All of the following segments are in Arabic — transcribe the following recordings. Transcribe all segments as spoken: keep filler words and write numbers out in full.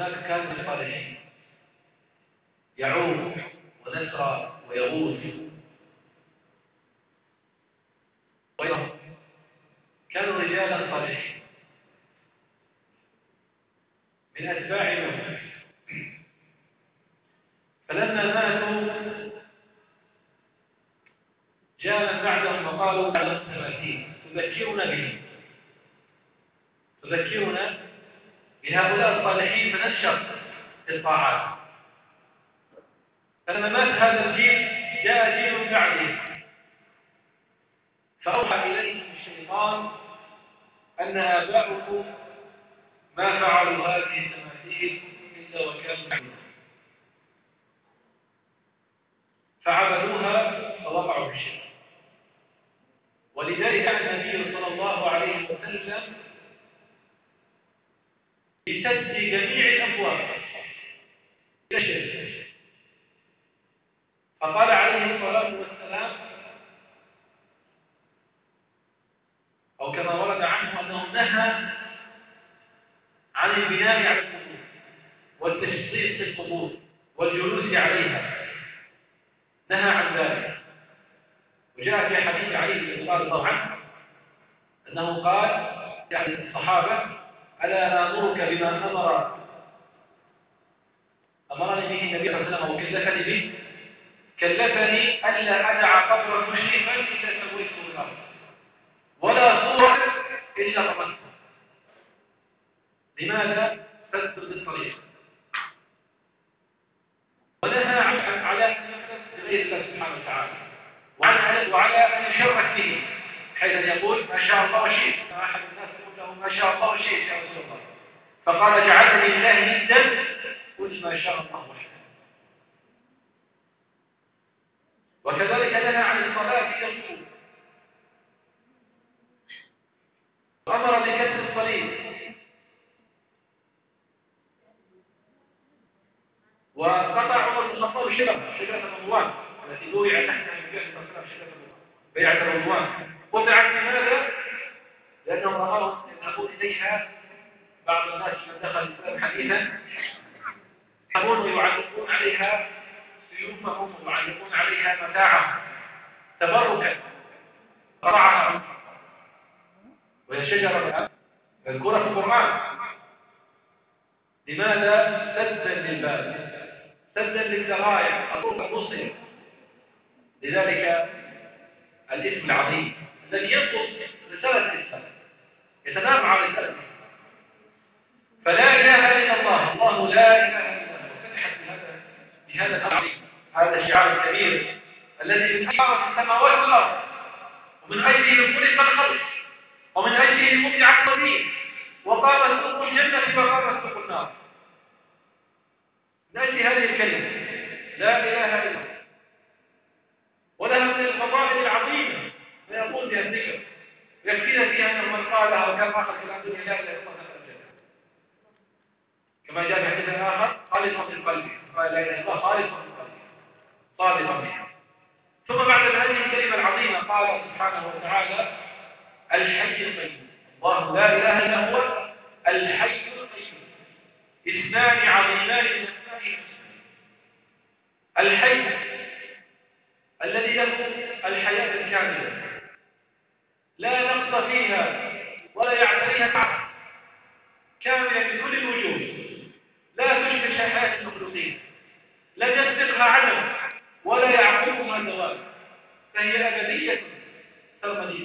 هناك كان من الصالحين يعوق ونسرى ويغوث ويغوث، كانوا رجالا صالحين من أتباع نوح، فلما ماتوا جاء من بعدهم وقالوا على التماثيل تذكرنا به تذكرنا بهؤلاء الصالحين فنشر في الطاعات. فلما مات هذا الجيل جاء جيل بعده فأوحى إليهم الشيطان أن آباؤكم ما فعلوا هذه التماثيل إلا وكانوا يعبدون، فعبدوها فوقعوا في الشرك. ولذلك كان النبي صلى الله عليه وسلم بسد جميع الأبواب إلى الشرك، فقال عليه الصلاة والسلام أو كما ورد عنه أنه نهى عن البناء على القبور والتشطيب في القبور والجلوس عليها، نهى عن ذلك. وجاء في حديث علي رضي الله عنه أنه قال يعني الصحابة ألا آمرك بما أمر أمرني به النبي صلى الله عليه وسلم وكلفني به، كلفني ألا أدع قبرا مشرفا إلا سويته بالأرض ولا صورا إلا طمسته. لماذا؟ سد للطريق. ونهى على أن يقصد بغير الله سبحانه وتعالى وعلى أن يشرك به، حيث يقول ما شاء الله وشئت، أحد الناس يقول له ما شاء الله وشئت يا رسول الله، فقال جعلني الله ندا قلت ما شاء الله وشئت. وكذلك نهى عن الصلاة إلى القبور، وأمر بكسر الصليب، وقطع عمر بن الخطاب شجرة شجرة الرضوان التي بويع تحتها النبي صلى الله عليه وسلم شجرة بيعة الرضوان. قطعت لماذا؟ لأنهم رأوا يذهبون إليها بعض الناس من دخل الإسلام حديثا يذهبون ويعلقون عليها سيوفهم ويعلقون عليها متاعهم تبركا، قطعها وهي شجرة مذكورة في القرآن. لماذا؟ سدا للباب، سدا للذرائع، الطرق الموصلة. لذلك الاسم العظيم الذي ينقص رسالة الإسلام يتنافع على رسالة الإسلام. فلا إله إلا الله، الله لا إله إلا الله، وفتحت بهذا بهذا العظيم، هذا الشعار الكبير الذي من أعظم السماوات والأرض، ومن أجله خلق الخلق، ومن أجله وضع الطبيب، وقام سوق الجنة وقام سوق النار. نأتي هذه الكلمة لا إله إلا الله، ولها من الفضائل العظيمة ما يقول بها الذكر، يكفينا فيها أنه من قالها وكان آخر في العبد لا إله إلا الله دخل الجنة، كما جاء في حديث آخر خالصا من قلبه، قال لا إله إلا الله خالصا من قلبه صادقا بها. ثم بعد هذه الكلمة العظيمة قال سبحانه وتعالى الحي القيوم، الله لا إله إلا هو الحي القيوم، اثنان عظيمان من اسمائه الحي الذي له الحياة الكاملة لا نقص فيها ولا يعتريها تعب، كاملة بكل الوجوه، لا تشبه حياة المخلوقين، لا يسبقها عدم ولا يعقبها زوال، فهي أبدية سرمدية،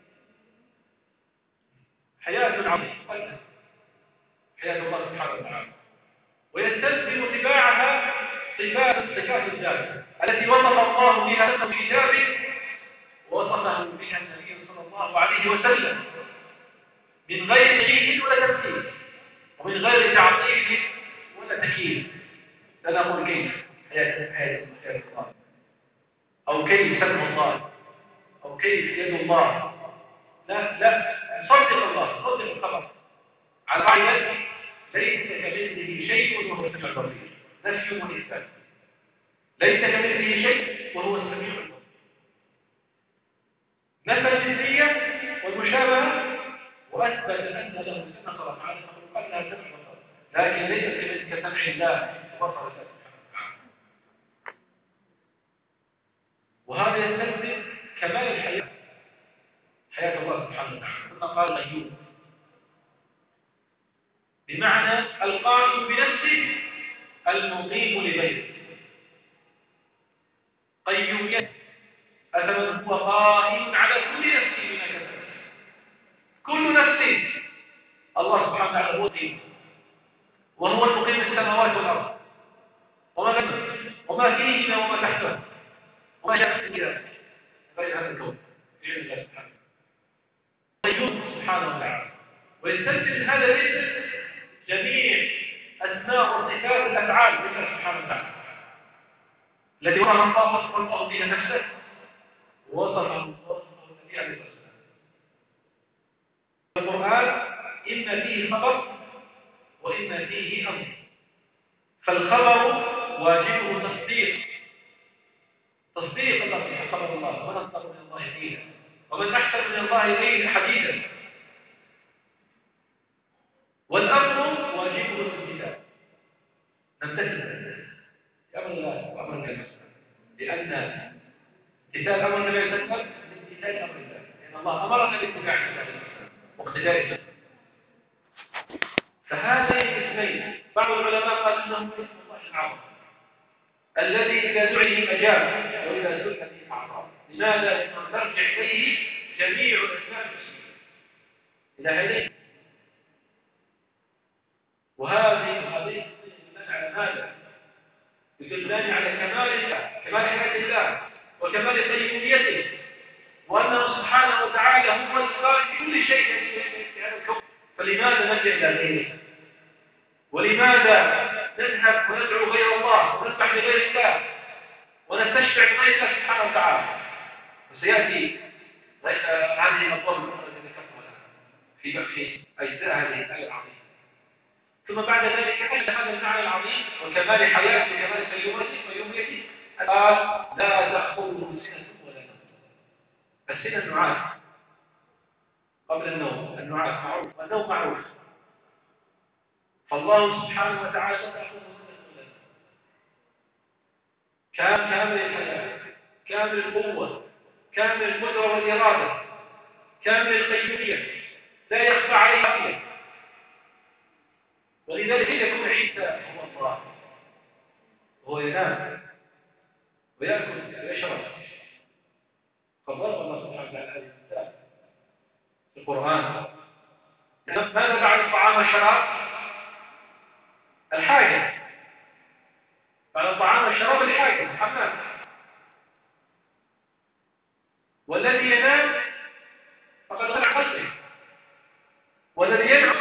حياة عظيمة حياة الله سبحانه وتعالى. ويستلزم اتباعها صفات صفات الذات التي وصف الله بها نفسه في كتابه ووصفه بها النبي صلى الله عليه وسلم من غير تشبيه ولا تمثيل، ومن غير تعطيل ولا تكييف. لا نقول كيف حياة حياة الله، أو كيف سمع الله، أو كيف يد الله، لا لا صدق الله، صدق الخبر على قاعدة ليس كمثله شيء وهو السميع البصير، نفي وإثبات، ليس كمثله شيء وهو السميع البصير، نفى المثلية والمشابهة وأثبت أن له سمع وأفعال المخلوقات لها سمع وبصر، لكن ليس كمثله كسمع الله وبصر الله. وهذا يستلزم كمال الحياة، حياة الله سبحانه وتعالى. ثم قال قيوم، بمعنى القائم بنفسه المقيم لغيره. قيومية أثمن هو قائم على كل نفس بما كسبت. كل نفس الله سبحانه وتعالى هو القيم، وهو المقيم السماوات والأرض وما بينهما وما فيهما وما تحتها وما شاء من ذلك غير هذا الكون بعلم الله سبحانه قيوم سبحانه وتعالى. ويستلزم هذا الاسم جميع أسماء وصفات الأفعال لله سبحانه وتعالى الذي وصف الله الله به نفسه ووصفه وصفه النبي عليه الصلاة والسلام. القرآن إن فيه خبر وإن فيه أمر. فالخبر واجبه تصديق تصديق الله في خبر الله، ومن أصدق من الله قيلا ومن أحسن من الله قيلا حديثا. والأمر واجبه الامتثال، نمتثل بأمر الله وأمر النبي، لأن امتثال أمر النبي صلى الله عليه وسلم امتثال أمر الله، لأن الله أمرنا باتباع النبي واقتداء. فهذين الاسمين بعض العلماء قال انهم اسم الله العظيم الذي اذا دعي اجاب واذا سئل به اعطى. لماذا؟ لانه ترجع اليه جميع اسماء المسلمين الى هذين. وهذه القضيه تدل على ماذا؟ تدلان على كمال الله، كمال حياه الله وكمال قيوميته، وانه سبحانه وتعالى هو الخالق كل شيء في هذا الكون. فلماذا نلجا الى غيره؟ ولماذا نذهب وندعو غير الله ونذبح لغير الله ونستشفع بغير الله سبحانه وتعالى؟ وسياتي هذه المطلوب الاخرى التي ذكرتها في في اجزاء هذه الايه العظيمه. ثم بعد ذلك حل هذا المعنى العظيم وكمال حياته وكمال قيومته ويوميته قال لا تاخذه سنه ولا نوم. السنه النعاس قبل النوم، النعاس معروف والنوم معروف. فالله سبحانه وتعالى كان كامل الحياة، كامل القوة، كامل القدرة والإرادة، كامل القيومية، لا يخفى عليه أبدا. ولذلك يكون عيسى هو الله، وهو ينام ويأكل ويشرب. فضرب الله سبحانه وتعالى هذه الأمثال في القرآن. ماذا بعد الطعام والشراب؟ الحاجة. بعد الطعام والشراب الحاجة، الحمام. والذي ينام فقد ضيع قلبه، والذي ينعس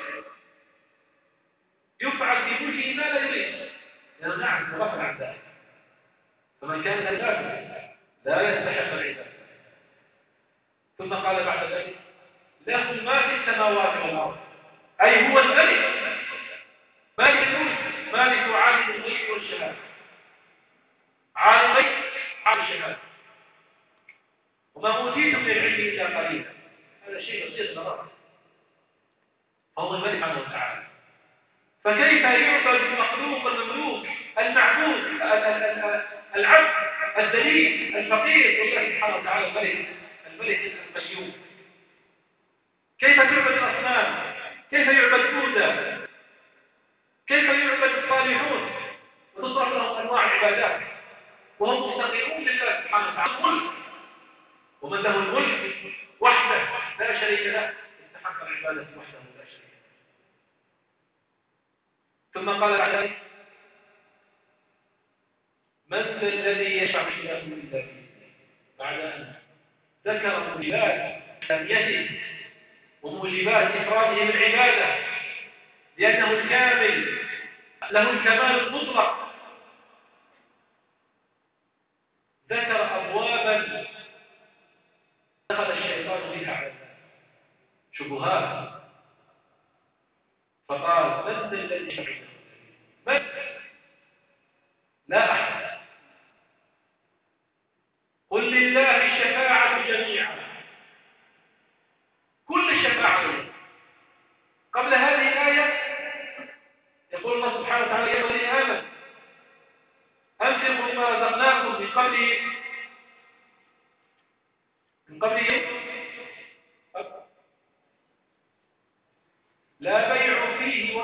يفعل في ملكه ما لا يريد، لأنه نعم غفل عن ذلك. فمن كان ذلك لا يستحق العبادة. ثم قال بعد ذلك له ما في السماوات والأرض، أي هو الملك، مالك الملك، مالك عالم الغيب والشهادة، عالم الغيب عالم الشهادة. وما أوتيتم من العلم إلا قليلا، هذا شيء يصير ضرر. فهو الملك سبحانه وتعالى. فكيف يعبد المخلوق المملوك المعبود العبد الذليل الفقير لله سبحانه وتعالى الملك الملك القيوم؟ كيف تعبد الأصنام؟ كيف يعبد بوذا؟ كيف يعبد الصالحون وتصرف لهم انواع العبادات وهم مستقيمون لله سبحانه وتعالى الملك؟ ومن له الملك وحده لا شريك له استحق العباده وحده لا شريك له. ثم قال بعد ذلك من ذا الذي يشفع عنده الا باذنه؟ بعد ان ذكر موجبات ثانيته وموجبات افراده بالعباده لانه الكامل له الكمال المطلق، ذكر أبوابا دخل الشيطان بها على الناس شبهات. فقال من الذي يشفع عنده؟ من؟ لا أحد. قل لله الشفاعة جميعا، كل الشفاعة. قبل هذه الآية يقول الله سبحانه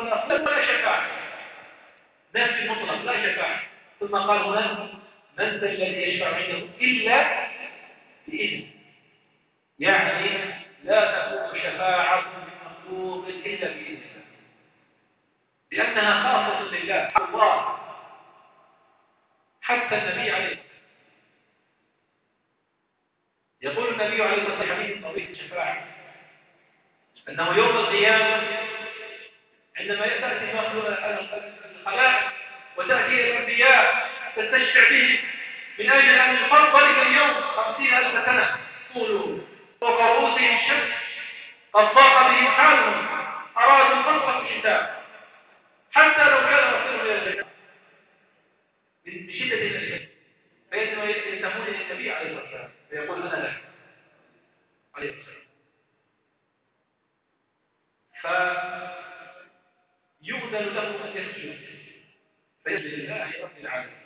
الصلاة ولا شفاعة، نفي مطلق لا شفاعة. ثم قال هنا من ذا الذي يشفع عنده إلا بإذنه، يعني لا تكون شفاعة مخلوق إلا بإذن الله، لأنها خاصة لله الله. حتى النبي عليه الصلاة يقول النبي عليه الصلاة والسلام في حديث طويل الشفاعة أنه يوم القيامة عندما تأتي الخلائق وتأتي الأنبياء تستشفع بهم من أجل أن يقضى ذلك اليوم خمسين ألف سنة طوله فوق رؤوسهم الشمس، قد ضاق بهم حالهم، أرادوا الفصل في الشتاء حتى لو كان مصيرهم إلى الجنة من شدة الأشياء، فينتهون للنبي عليه الصلاة والسلام فيقول أنا له عليه الصلاة والسلام، فيؤذن له أن يسجد فيسجد لله رب العالمين.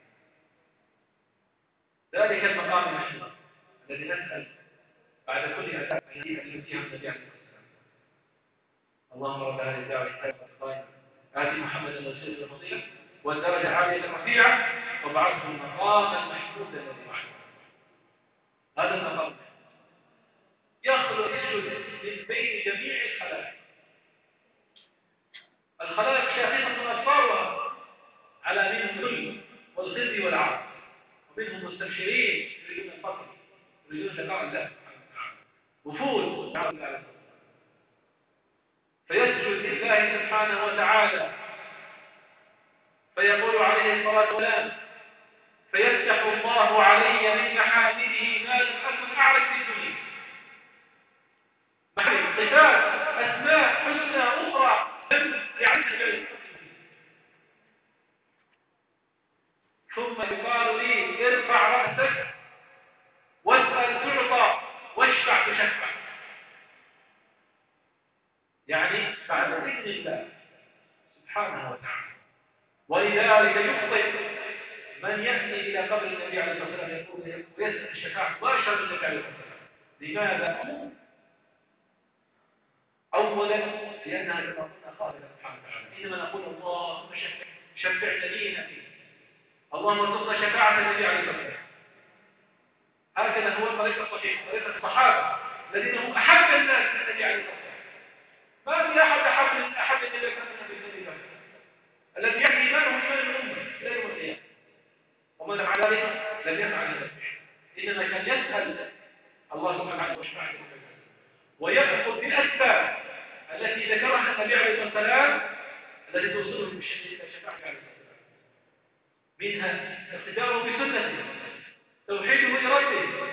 ذلك المقام المحمود الذي نسأل بعد كل أداء أن يؤتيها النبي عليه الصلاة والسلام. اللهم رب هذه الدعوة القائمة آتِ محمدا الوسيلة والفضيلة والدرجة العالية الرفيعة وابعثه المقام المحمود الذي وعده. هذا المقام يخلق يسجد من بين جميع الخلائق. الخلائق شاخصة أبصارها على منهم الذل والخزي والعار، ومنهم مستبشرين يريدون الفضل يريدون لقاء الله وفول فيسجد لله سبحانه وتعالى فيقول عليه الصلاة والسلام فيفتح الله علي من محامده ما لم أكن أعرف في الدنيا، محامد صفات أسماء حسنى أخرى لم يعرف العلم. ثم يقال لي ارفع رأسك واسأل تعطى واشفع تشفع، يعني بعد ذكر الله سبحانه وتعالى. ولذلك يخطئ من يأتي إلى قبر النبي عليه الصلاة والسلام يقول ويسأل الشفاعة مباشرة من النبي عليه الصلاة والسلام. لماذا؟ أولا لأنها كما قلنا خالدة سبحانه وتعالى، إنما نقول اللهم شفع لنا فيه، اللهم ارزقنا شفاعة النبي عليه الصلاة والسلام. هكذا هو الطريقة الصحيحة، طريقة الصحابة الذين هم أحب الناس للنبي عليه الصلاة والسلام. ما في أحد أحب من أحد النبي عليه الصلاة والسلام الذي يحيي إيمانه إيمان الأمة إلى يوم القيامة، ومن فعل ذلك لم يفعل ذلك، إنما كان يسأل الله سبحانه وتعالى وشفاعة ويأخذ بالأسباب التي ذكرها النبي عليه الصلاة والسلام التي توصله بالشدة إلى شفاعة عليه الصلاة والسلام. منها اقتداره بسنته، توحيده لربه،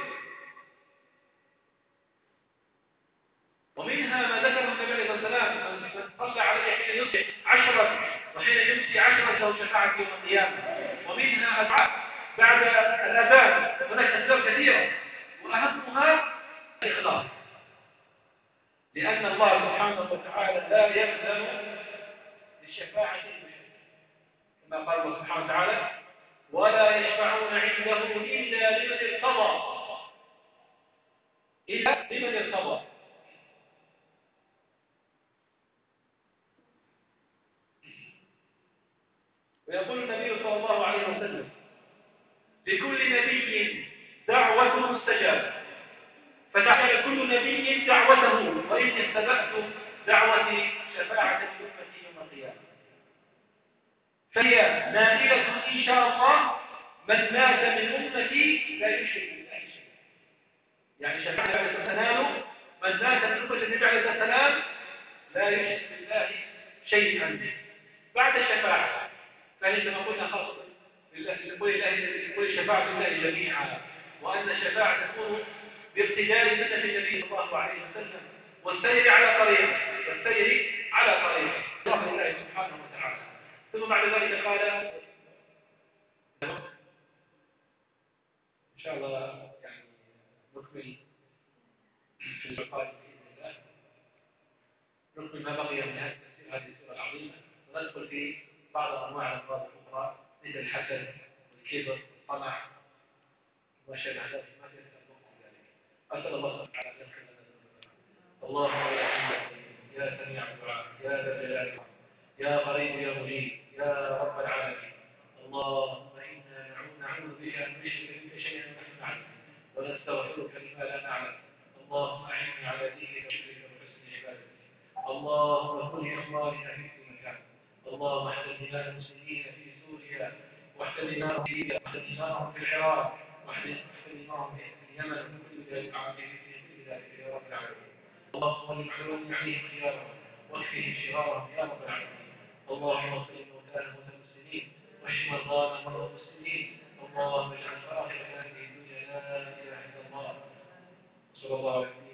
ومنها ما ذكره النبي عليه الصلاة والسلام من صلى عليه حين يصبح عشرة وحين يمسي عشرة له شفاعة يوم القيامة. ومنها أدعاء بعد الأذان، هناك أسباب كثيرة وأهمها الإخلاص، لأن الله سبحانه وتعالى لا يأذن للشفاعة كما قال الله سبحانه وتعالى ولا يشفعون عنده إلا لمن ارتضى، إلا لمن ارتضى. ويقول النبي صلى الله عليه وسلم لكل نبي دعوة مستجابة، فتعالى كل نبي دعوته، وإني اتبعت دعوة شفاعة أمتي يوم القيامة، فهي نائلة إن شاء الله من مات من أمتي لا يشرك بالله شيئا. يعني شفاعة عليه السلام من مات من أمة النبي عليه السلام لا يشرك بالله شيئا بعد الشفاعة. فهي كما قلنا خاصة لكل شفاعة الله جميعا، وأن الشفاعة تكون بابتداء سنة النبي صلى الله عليه وسلم والسير على طريقه والسير على طريقه الله الله سبحانه وتعالى. ثم بعد ذلك قال إن شاء الله يعني نكمل في القادم بإذن الله، نكمل ما بقي من هذه السورة العظيمة، وندخل في بعض أنواع الأمراض الأخرى مثل الحسد والكبر والطمع وما شابه ذلك. ما يستطيع ذلك. أسأل الله تعالى أن يغفر لنا ذنوبنا. اللهم يا سميع الدعاء يا ذا الجلال يا قريب يا مجيب يا رب العالمين. اللهم إنا نعوذ بك أن نشرك بك شيئا نحن نعلم ونستغفرك لما لا نعلم. اللهم أعني على دينك وشكرك وحسن عبادتك. اللهم كن إخواننا في كل مكان. اللهم احفظ دماء المسلمين في سوريا، واحفظ دماءهم في ليبيا، واحفظ دماءهم في العراق، واحفظ دماءهم في اليمن وكل ذلك عاملين في كل ذلك يا رب العالمين. اللهم ول علوم عليهم خيارهم واكفهم شرارهم يا رب العالمين. اللهم اغفر لموتانا وموتى المسلمين واشف مرضانا ومرضى المسلمين. اللهم اجعل اخر هذه الدنيا لا اله الا الله. صلى الله عليه وسلم.